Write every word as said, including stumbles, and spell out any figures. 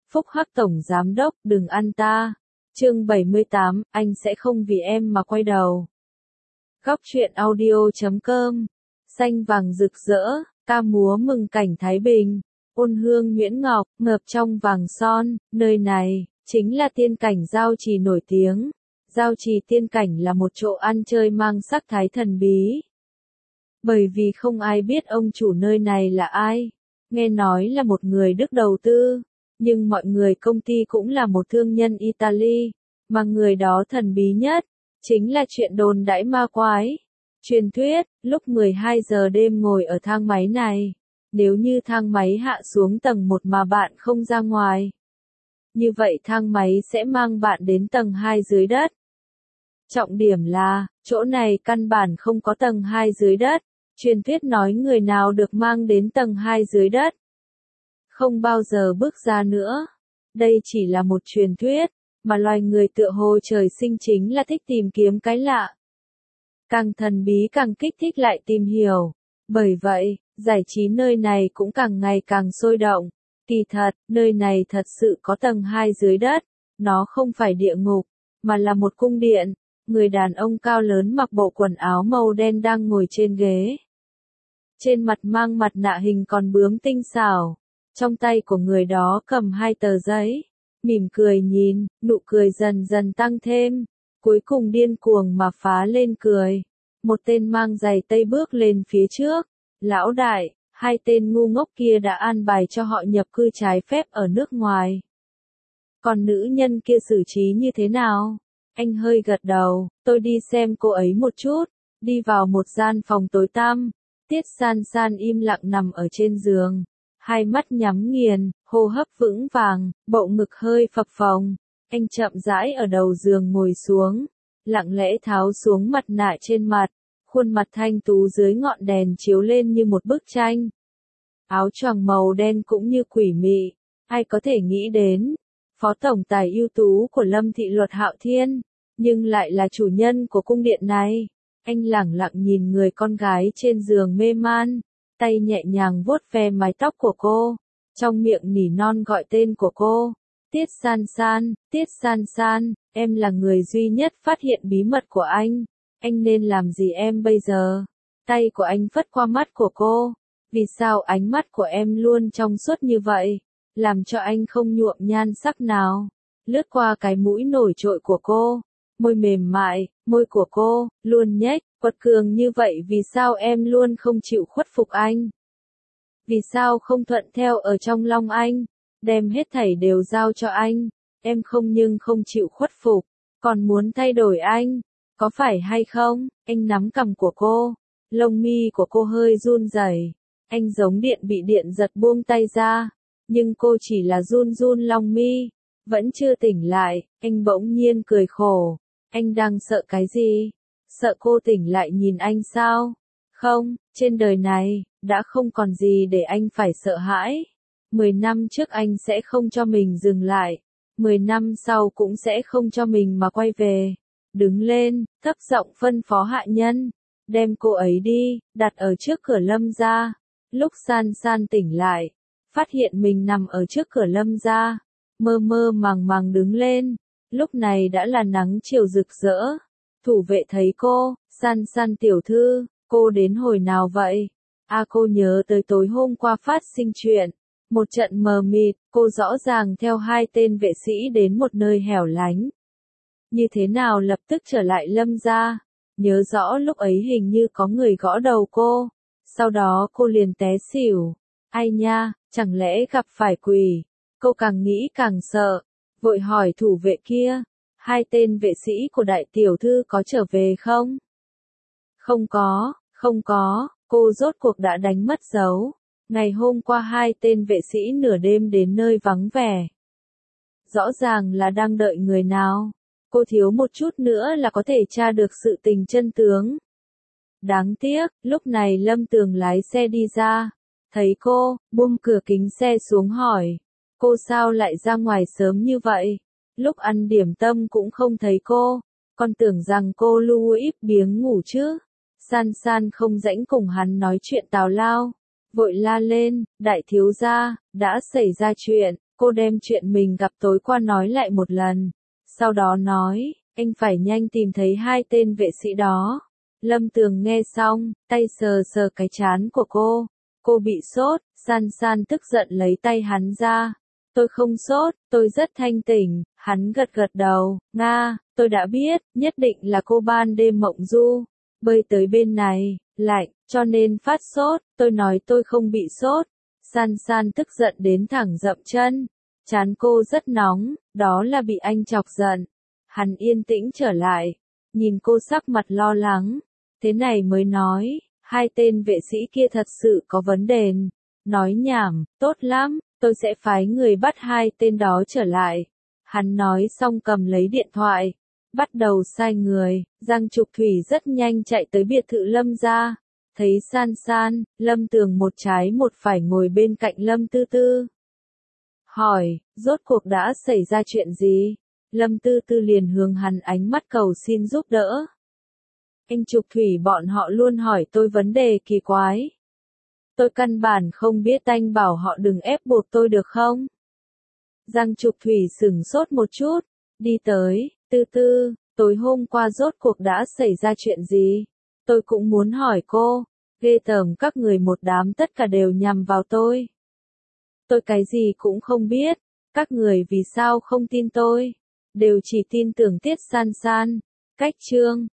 Phúc Hắc Tổng Giám Đốc, đừng ăn ta. Chương bảy mươi tám, anh sẽ không vì em mà quay đầu. Góc truyện audio chấm com. Xanh vàng rực rỡ, ca múa mừng cảnh Thái Bình. Ôn hương nhuyễn ngọc, ngập trong vàng son, nơi này, chính là tiên cảnh Giao Trì nổi tiếng. Giao Trì tiên cảnh là một chỗ ăn chơi mang sắc thái thần bí. Bởi vì không ai biết ông chủ nơi này là ai. Nghe nói là một người Đức đầu tư. Nhưng mọi người công ty cũng là một thương nhân Italy, mà người đó thần bí nhất, chính là chuyện đồn đãi ma quái. Truyền thuyết, lúc mười hai giờ đêm ngồi ở thang máy này, nếu như thang máy hạ xuống tầng một mà bạn không ra ngoài, như vậy thang máy sẽ mang bạn đến tầng hai dưới đất. Trọng điểm là, chỗ này căn bản không có tầng hai dưới đất, truyền thuyết nói người nào được mang đến tầng hai dưới đất không bao giờ bước ra nữa. Đây chỉ là một truyền thuyết, mà loài người tựa hồ trời sinh chính là thích tìm kiếm cái lạ. Càng thần bí càng kích thích lại tìm hiểu. Bởi vậy, giải trí nơi này cũng càng ngày càng sôi động. Kỳ thật, nơi này thật sự có tầng hai dưới đất. Nó không phải địa ngục, mà là một cung điện. Người đàn ông cao lớn mặc bộ quần áo màu đen đang ngồi trên ghế. Trên mặt mang mặt nạ hình con bướm tinh xảo. Trong tay của người đó cầm hai tờ giấy, mỉm cười nhìn, nụ cười dần dần tăng thêm, cuối cùng điên cuồng mà phá lên cười. Một tên mang giày tây bước lên phía trước, lão đại, hai tên ngu ngốc kia đã an bài cho họ nhập cư trái phép ở nước ngoài. Còn nữ nhân kia xử trí như thế nào? Anh hơi gật đầu, tôi đi xem cô ấy một chút, đi vào một gian phòng tối tăm, Tiết San San im lặng nằm ở trên giường. Hai mắt nhắm nghiền, hô hấp vững vàng, bộ ngực hơi phập phồng. Anh chậm rãi ở đầu giường ngồi xuống, lặng lẽ tháo xuống mặt nạ trên mặt, khuôn mặt thanh tú dưới ngọn đèn chiếu lên như một bức tranh. Áo choàng màu đen cũng như quỷ mị, ai có thể nghĩ đến, phó tổng tài ưu tú của Lâm Thị Luật Hạo Thiên, nhưng lại là chủ nhân của cung điện này. Anh lẳng lặng nhìn người con gái trên giường mê man. Tay nhẹ nhàng vuốt ve mái tóc của cô, trong miệng nỉ non gọi tên của cô. Tiết San San, Tiết San San, em là người duy nhất phát hiện bí mật của anh. Anh nên làm gì em bây giờ? Tay của anh phất qua mắt của cô. Vì sao ánh mắt của em luôn trong suốt như vậy? Làm cho anh không nhuộm nhan sắc nào. Lướt qua cái mũi nổi trội của cô. Môi mềm mại, môi của cô, luôn nhếch, quật cường như vậy vì sao em luôn không chịu khuất phục anh? Vì sao không thuận theo ở trong lòng anh? Đem hết thảy đều giao cho anh. Em không nhưng không chịu khuất phục, còn muốn thay đổi anh. Có phải hay không? Anh nắm cằm của cô. Lông mi của cô hơi run rẩy. Anh giống điện bị điện giật buông tay ra. Nhưng cô chỉ là run run lông mi. Vẫn chưa tỉnh lại, anh bỗng nhiên cười khổ. Anh đang sợ cái gì? Sợ cô tỉnh lại nhìn anh sao? Không, trên đời này, đã không còn gì để anh phải sợ hãi. Mười năm trước anh sẽ không cho mình dừng lại. Mười năm sau cũng sẽ không cho mình mà quay về. Đứng lên, thấp giọng phân phó hạ nhân. Đem cô ấy đi, đặt ở trước cửa Lâm gia. Lúc San San tỉnh lại, phát hiện mình nằm ở trước cửa Lâm gia. Mơ mơ màng màng đứng lên. Lúc này đã là nắng chiều rực rỡ. Thủ vệ thấy cô, San San tiểu thư, cô đến hồi nào vậy? À cô nhớ tới tối hôm qua phát sinh chuyện. Một trận mờ mịt, cô rõ ràng theo hai tên vệ sĩ đến một nơi hẻo lánh. Như thế nào lập tức trở lại Lâm gia? Nhớ rõ lúc ấy hình như có người gõ đầu cô. Sau đó cô liền té xỉu. Ai nha, chẳng lẽ gặp phải quỷ? Cô càng nghĩ càng sợ. Vội hỏi thủ vệ kia, hai tên vệ sĩ của đại tiểu thư có trở về không? Không có, không có, cô rốt cuộc đã đánh mất dấu. Ngày hôm qua hai tên vệ sĩ nửa đêm đến nơi vắng vẻ. Rõ ràng là đang đợi người nào. Cô thiếu một chút nữa là có thể tra được sự tình chân tướng. Đáng tiếc, lúc này Lâm Tường lái xe đi ra. Thấy cô, buông cửa kính xe xuống hỏi. Cô sao lại ra ngoài sớm như vậy? Lúc ăn điểm tâm cũng không thấy cô. Con tưởng rằng cô lu íp biếng ngủ chứ. San San không rãnh cùng hắn nói chuyện tào lao. Vội la lên, đại thiếu gia, đã xảy ra chuyện. Cô đem chuyện mình gặp tối qua nói lại một lần. Sau đó nói, anh phải nhanh tìm thấy hai tên vệ sĩ đó. Lâm Tường nghe xong, tay sờ sờ cái trán của cô. Cô bị sốt, San San tức giận lấy tay hắn ra. Tôi không sốt, tôi rất thanh tỉnh, hắn gật gật đầu, Nga, tôi đã biết, nhất định là cô ban đêm mộng du. Bơi tới bên này, lạnh, cho nên phát sốt, tôi nói tôi không bị sốt. San San tức giận đến thẳng dậm chân. Trán cô rất nóng, đó là bị anh chọc giận. Hắn yên tĩnh trở lại, nhìn cô sắc mặt lo lắng. Thế này mới nói, hai tên vệ sĩ kia thật sự có vấn đề. Nói nhảm, tốt lắm, tôi sẽ phái người bắt hai tên đó trở lại. Hắn nói xong cầm lấy điện thoại, bắt đầu sai người. Giang Trục Thủy rất nhanh chạy tới biệt thự Lâm gia. Thấy San San, Lâm Tường một trái một phải ngồi bên cạnh Lâm Tư Tư. Hỏi, rốt cuộc đã xảy ra chuyện gì? Lâm Tư Tư liền hướng hắn ánh mắt cầu xin giúp đỡ. Anh Trục Thủy bọn họ luôn hỏi tôi vấn đề kỳ quái. Tôi căn bản không biết, anh bảo họ đừng ép buộc tôi được không? Giang Trục Thủy sửng sốt một chút, đi tới, Tư Tư, tối hôm qua rốt cuộc đã xảy ra chuyện gì? Tôi cũng muốn hỏi cô, ghê tởm các người một đám tất cả đều nhằm vào tôi. Tôi cái gì cũng không biết, các người vì sao không tin tôi, đều chỉ tin tưởng Tiết San San. Cách chương